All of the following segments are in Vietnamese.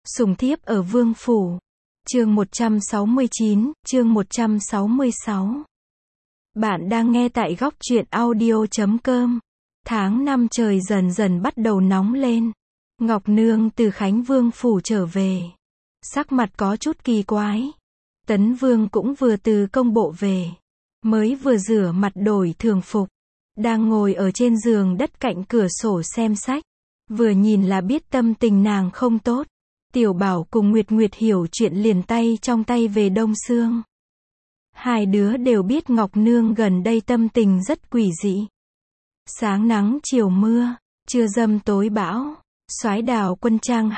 Sủng thiếp ở vương phủ. Chương 169, chương 166. Bạn đang nghe tại góc truyện audio.com. Tháng 5 trời dần dần bắt đầu nóng lên. Ngọc Nương từ Khánh Vương phủ trở về. Sắc mặt có chút kỳ quái. Tấn Vương cũng vừa từ công bộ về. Mới vừa rửa mặt đổi thường phục. Đang ngồi ở trên giường đất cạnh cửa sổ xem sách. Vừa nhìn là biết tâm tình nàng không tốt. Tiểu Bảo cùng Nguyệt Nguyệt hiểu chuyện liền tay trong tay về Đông Sương. Hai đứa đều biết Ngọc Nương gần đây tâm tình rất quỷ dị. Sáng nắng chiều mưa, trưa dâm tối bão. Soái Đào Quân Trang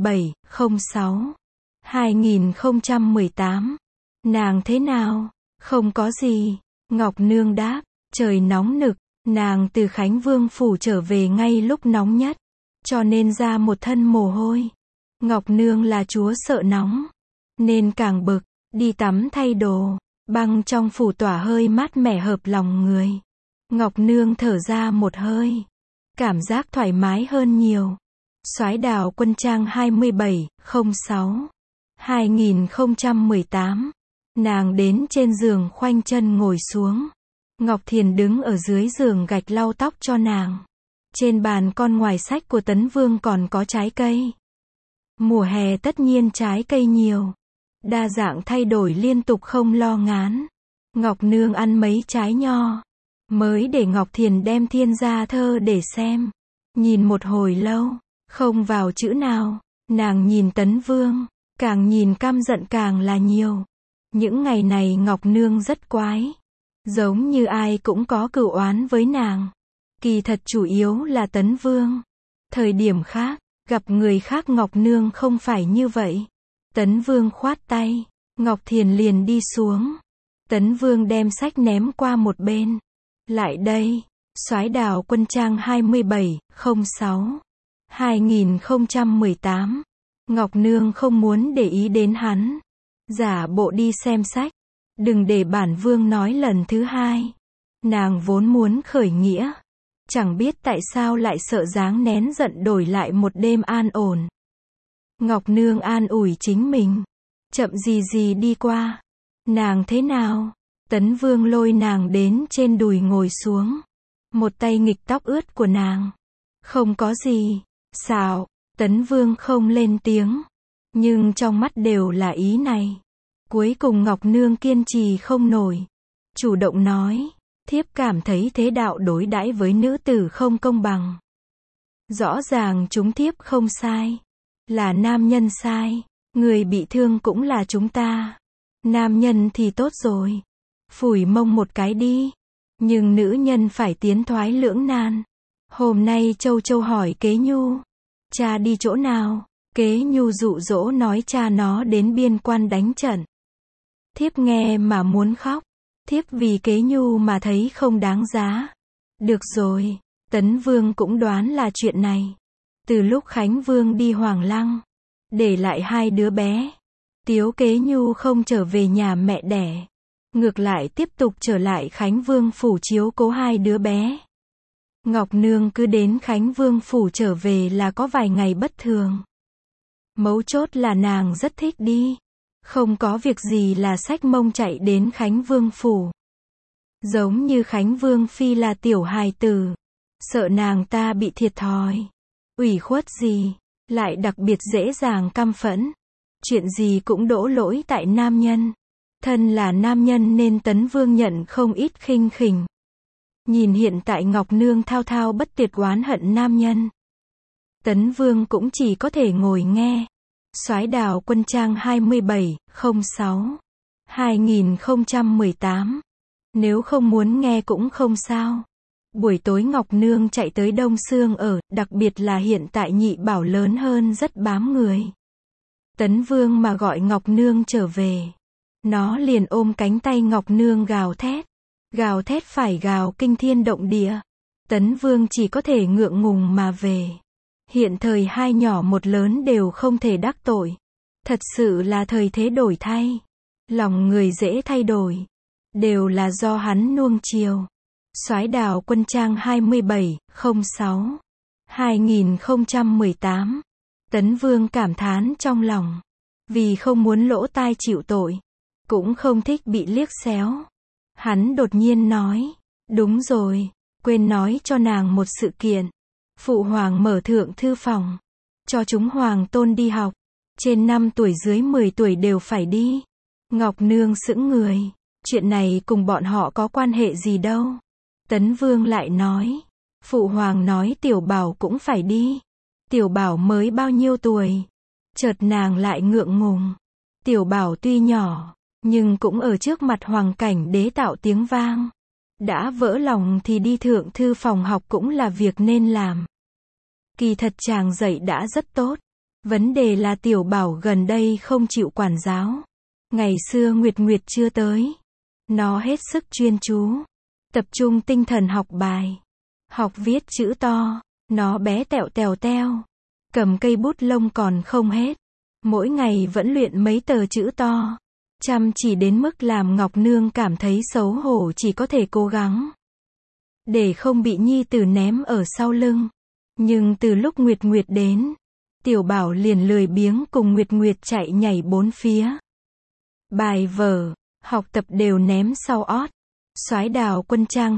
27/06/2018. Nàng thế nào? Không có gì. Ngọc Nương đáp, trời nóng nực, nàng từ Khánh Vương phủ trở về ngay lúc nóng nhất, cho nên ra một thân mồ hôi. Ngọc Nương là chúa sợ nóng, nên càng bực, đi tắm thay đồ, băng trong phủ tỏa hơi mát mẻ hợp lòng người. Ngọc Nương thở ra một hơi, cảm giác thoải mái hơn nhiều. Soái Đào Quân Trang 27/06/2018. Nàng đến trên giường khoanh chân ngồi xuống. Ngọc Thiền đứng ở dưới giường gạch lau tóc cho nàng. Trên bàn con ngoài sách của Tấn Vương còn có trái cây. Mùa hè tất nhiên trái cây nhiều. Đa dạng thay đổi liên tục không lo ngán. Ngọc Nương ăn mấy trái nho. Mới để Ngọc Thiền đem Thiên Gia Thơ để xem. Nhìn một hồi lâu, không vào chữ nào. Nàng nhìn Tấn Vương, càng nhìn căm giận càng là nhiều. Những ngày này Ngọc Nương rất quái. Giống như ai cũng có cửu oán với nàng. Kỳ thật chủ yếu là Tấn Vương. Thời điểm khác, gặp người khác Ngọc Nương không phải như vậy. Tấn Vương khoát tay, Ngọc Thiền liền đi xuống. Tấn Vương đem sách ném qua một bên. Lại đây, Soái Đào Quân Trang 27/06/2018. Ngọc Nương không muốn để ý đến hắn. Giả bộ đi xem sách. Đừng để bản vương nói lần thứ hai. Nàng vốn muốn khởi nghĩa. Chẳng biết tại sao lại sợ dáng nén giận đổi lại một đêm an ổn. Ngọc Nương an ủi chính mình. Chậm gì gì đi qua. Nàng thế nào? Tấn Vương lôi nàng đến trên đùi ngồi xuống. Một tay nghịch tóc ướt của nàng. Không có gì. Xạo. Tấn Vương không lên tiếng. Nhưng trong mắt đều là ý này. Cuối cùng Ngọc Nương kiên trì không nổi. Chủ động nói. Thiếp cảm thấy thế đạo đối đãi với nữ tử không công bằng. Rõ ràng chúng thiếp không sai. Là nam nhân sai. Người bị thương cũng là chúng ta. Nam nhân thì tốt rồi. Phủi mông một cái đi. Nhưng nữ nhân phải tiến thoái lưỡng nan. Hôm nay Châu Châu hỏi Kế Nhu. Cha đi chỗ nào? Kế Nhu dụ dỗ nói cha nó đến biên quan đánh trận. Thiếp nghe mà muốn khóc. Thiếp vì Kế Nhu mà thấy không đáng giá. Được rồi, Tấn Vương cũng đoán là chuyện này. Từ lúc Khánh Vương đi Hoàng Lăng, để lại hai đứa bé. Tiếu Kế Nhu không trở về nhà mẹ đẻ. Ngược lại tiếp tục trở lại Khánh Vương phủ chiếu cố hai đứa bé. Ngọc Nương cứ đến Khánh Vương phủ trở về là có vài ngày bất thường. Mấu chốt là nàng rất thích đi. Không có việc gì là xách mông chạy đến Khánh Vương phủ. Giống như Khánh Vương phi là tiểu hài tử. Sợ nàng ta bị thiệt thòi. Ủy khuất gì. Lại đặc biệt dễ dàng căm phẫn. Chuyện gì cũng đổ lỗi tại nam nhân. Thân là nam nhân nên Tấn Vương nhận không ít khinh khỉnh. Nhìn hiện tại Ngọc Nương thao thao bất tuyệt oán hận nam nhân. Tấn Vương cũng chỉ có thể ngồi nghe. Soái Đào Quân Trang 27/06/2018. Nếu không muốn nghe cũng không sao. Buổi tối Ngọc Nương chạy tới Đông Sương ở, đặc biệt là hiện tại Nhị Bảo lớn hơn rất bám người. Tấn Vương mà gọi Ngọc Nương trở về. Nó liền ôm cánh tay Ngọc Nương gào thét. Gào thét phải gào kinh thiên động địa. Tấn Vương chỉ có thể ngượng ngùng mà về. Hiện thời hai nhỏ một lớn đều không thể đắc tội. Thật sự là thời thế đổi thay. Lòng người dễ thay đổi. Đều là do hắn nuông chiều. Soái Đào Quân Trang 27/06/2018. Tấn Vương cảm thán trong lòng. Vì không muốn lỗ tai chịu tội. Cũng không thích bị liếc xéo. Hắn đột nhiên nói. Đúng rồi, quên nói cho nàng một sự kiện. Phụ hoàng mở thượng thư phòng. Cho chúng hoàng tôn đi học. Trên 5 tuổi dưới 10 tuổi đều phải đi. Ngọc Nương sững người. Chuyện này cùng bọn họ có quan hệ gì đâu. Tấn Vương lại nói. Phụ hoàng nói Tiểu Bảo cũng phải đi. Tiểu Bảo mới bao nhiêu tuổi. Chợt nàng lại ngượng ngùng. Tiểu Bảo tuy nhỏ, nhưng cũng ở trước mặt hoàng cảnh đế tạo tiếng vang. Đã vỡ lòng thì đi thượng thư phòng học cũng là việc nên làm. Kỳ thật chàng dạy đã rất tốt. Vấn đề là Tiểu Bảo gần đây không chịu quản giáo. Ngày xưa Nguyệt Nguyệt chưa tới. Nó hết sức chuyên chú. Tập trung tinh thần học bài. Học viết chữ to. Nó bé tẹo tèo teo. Cầm cây bút lông còn không hết. Mỗi ngày vẫn luyện mấy tờ chữ to. Chăm chỉ đến mức làm Ngọc Nương cảm thấy xấu hổ, chỉ có thể cố gắng. Để không bị nhi tử ném ở sau lưng. Nhưng từ lúc Nguyệt Nguyệt đến, Tiểu Bảo liền lười biếng cùng Nguyệt Nguyệt chạy nhảy bốn phía. Bài vở, học tập đều ném sau ót. Soái Đào Quân Trang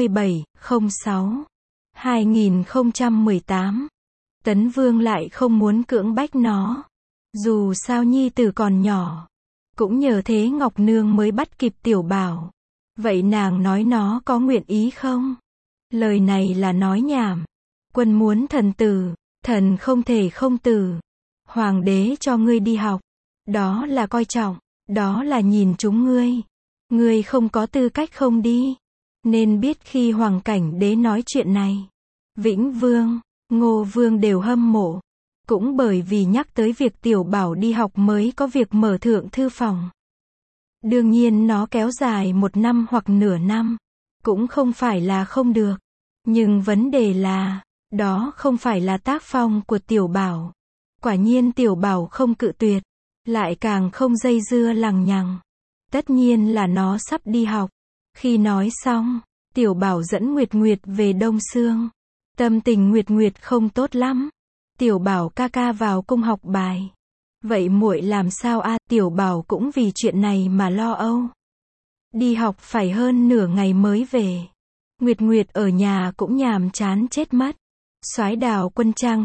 27/06/2018. Tấn Vương lại không muốn cưỡng bách nó. Dù sao nhi tử còn nhỏ. Cũng nhờ thế Ngọc Nương mới bắt kịp Tiểu Bảo. Vậy nàng nói nó có nguyện ý không? Lời này là nói nhảm. Quân muốn thần tử, thần không thể không tử. Hoàng đế cho ngươi đi học. Đó là coi trọng. Đó là nhìn chúng ngươi. Ngươi không có tư cách không đi. Nên biết khi hoàng cảnh đế nói chuyện này. Vĩnh Vương, Ngô Vương đều hâm mộ. Cũng bởi vì nhắc tới việc Tiểu Bảo đi học mới có việc mở thượng thư phòng. Đương nhiên nó kéo dài 1 năm hoặc nửa năm. Cũng không phải là không được. Nhưng vấn đề là, đó không phải là tác phong của Tiểu Bảo. Quả nhiên Tiểu Bảo không cự tuyệt. Lại càng không dây dưa lằng nhằng. Tất nhiên là nó sắp đi học. Khi nói xong, Tiểu Bảo dẫn Nguyệt Nguyệt về Đông Sương. Tâm tình Nguyệt Nguyệt không tốt lắm. Tiểu Bảo ca ca vào cung học bài. Vậy muội làm sao a? Tiểu Bảo cũng vì chuyện này mà lo âu. Đi học phải hơn nửa ngày mới về. Nguyệt Nguyệt ở nhà cũng nhàm chán chết mất. Soái Đào Quân Trang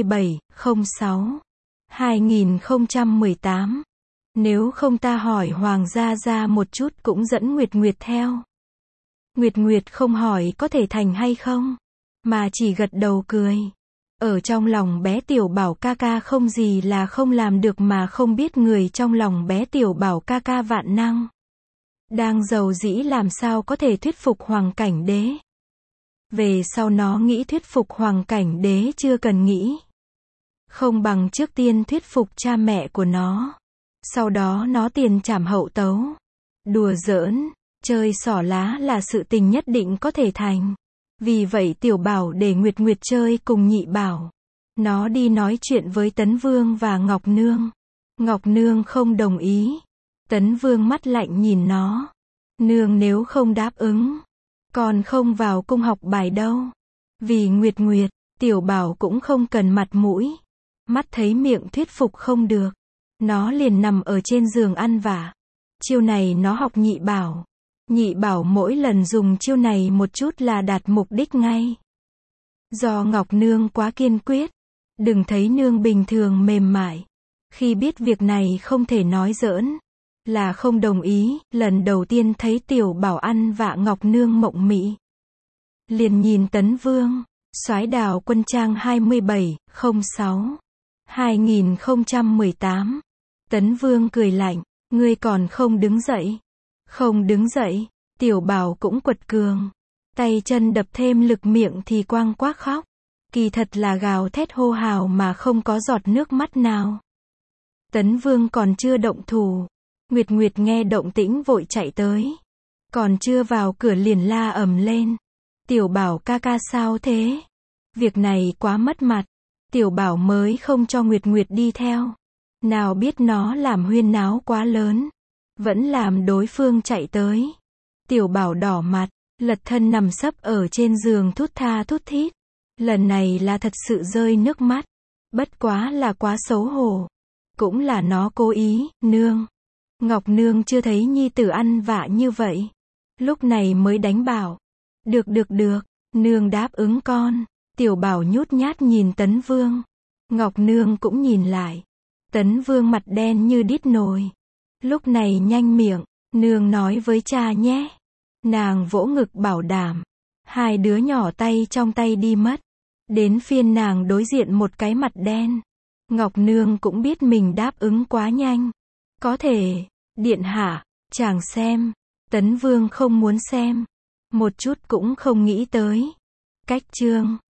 27/06/2018. Nếu không ta hỏi Hoàng gia gia một chút cũng dẫn Nguyệt Nguyệt theo. Nguyệt Nguyệt không hỏi có thể thành hay không, mà chỉ gật đầu cười. Ở trong lòng bé Tiểu Bảo ca ca không gì là không làm được, mà không biết người trong lòng bé Tiểu Bảo ca ca vạn năng. Đang giàu dĩ làm sao có thể thuyết phục hoàng cảnh đế. Về sau nó nghĩ thuyết phục hoàng cảnh đế chưa cần nghĩ. Không bằng trước tiên thuyết phục cha mẹ của nó. Sau đó nó tiền trảm hậu tấu. Đùa giỡn, chơi xỏ lá là sự tình nhất định có thể thành. Vì vậy Tiểu Bảo để Nguyệt Nguyệt chơi cùng Nhị Bảo. Nó đi nói chuyện với Tấn Vương và Ngọc Nương. Ngọc Nương không đồng ý. Tấn Vương mắt lạnh nhìn nó. Nương nếu không đáp ứng, còn không vào cung học bài đâu. Vì Nguyệt Nguyệt, Tiểu Bảo cũng không cần mặt mũi. Mắt thấy miệng thuyết phục không được. Nó liền nằm ở trên giường ăn vạ. Chiêu này nó học Nhị Bảo. Nhị Bảo mỗi lần dùng chiêu này một chút là đạt mục đích ngay. Do Ngọc Nương quá kiên quyết. Đừng thấy nương bình thường mềm mại. Khi biết việc này không thể nói giỡn, là không đồng ý. Lần đầu tiên thấy Tiểu Bảo ăn vạ Ngọc Nương mộng mị. Liền nhìn Tấn Vương. Soái Đào Quân Trang 27/06/2018. Tấn Vương cười lạnh. Ngươi còn không đứng dậy? Không đứng dậy. Tiểu Bảo cũng quật cường. Tay chân đập thêm lực, miệng thì quang quác khóc. Kỳ thật là gào thét hô hào mà không có giọt nước mắt nào. Tấn Vương còn chưa động thủ. Nguyệt Nguyệt nghe động tĩnh vội chạy tới. Còn chưa vào cửa liền la ầm lên. Tiểu Bảo ca ca sao thế? Việc này quá mất mặt. Tiểu Bảo mới không cho Nguyệt Nguyệt đi theo. Nào biết nó làm huyên náo quá lớn. Vẫn làm đối phương chạy tới. Tiểu Bảo đỏ mặt, lật thân nằm sấp ở trên giường thút tha thút thít. Lần này là thật sự rơi nước mắt. Bất quá là quá xấu hổ. Cũng là nó cố ý, nương. Ngọc nương chưa thấy nhi tử ăn vạ như vậy. Lúc này mới đánh bảo. Được, nương đáp ứng con. Tiểu bảo nhút nhát nhìn Tấn Vương. Ngọc nương cũng nhìn lại. Tấn Vương mặt đen như đít nồi. Lúc này nhanh miệng, nương nói với cha nhé. Nàng vỗ ngực bảo đảm. Hai đứa nhỏ tay trong tay đi mất. Đến phiên nàng đối diện một cái mặt đen. Ngọc nương cũng biết mình đáp ứng quá nhanh. Có thể, điện hạ, chàng xem. Tấn Vương không muốn xem. Một chút cũng không nghĩ tới. Cách chương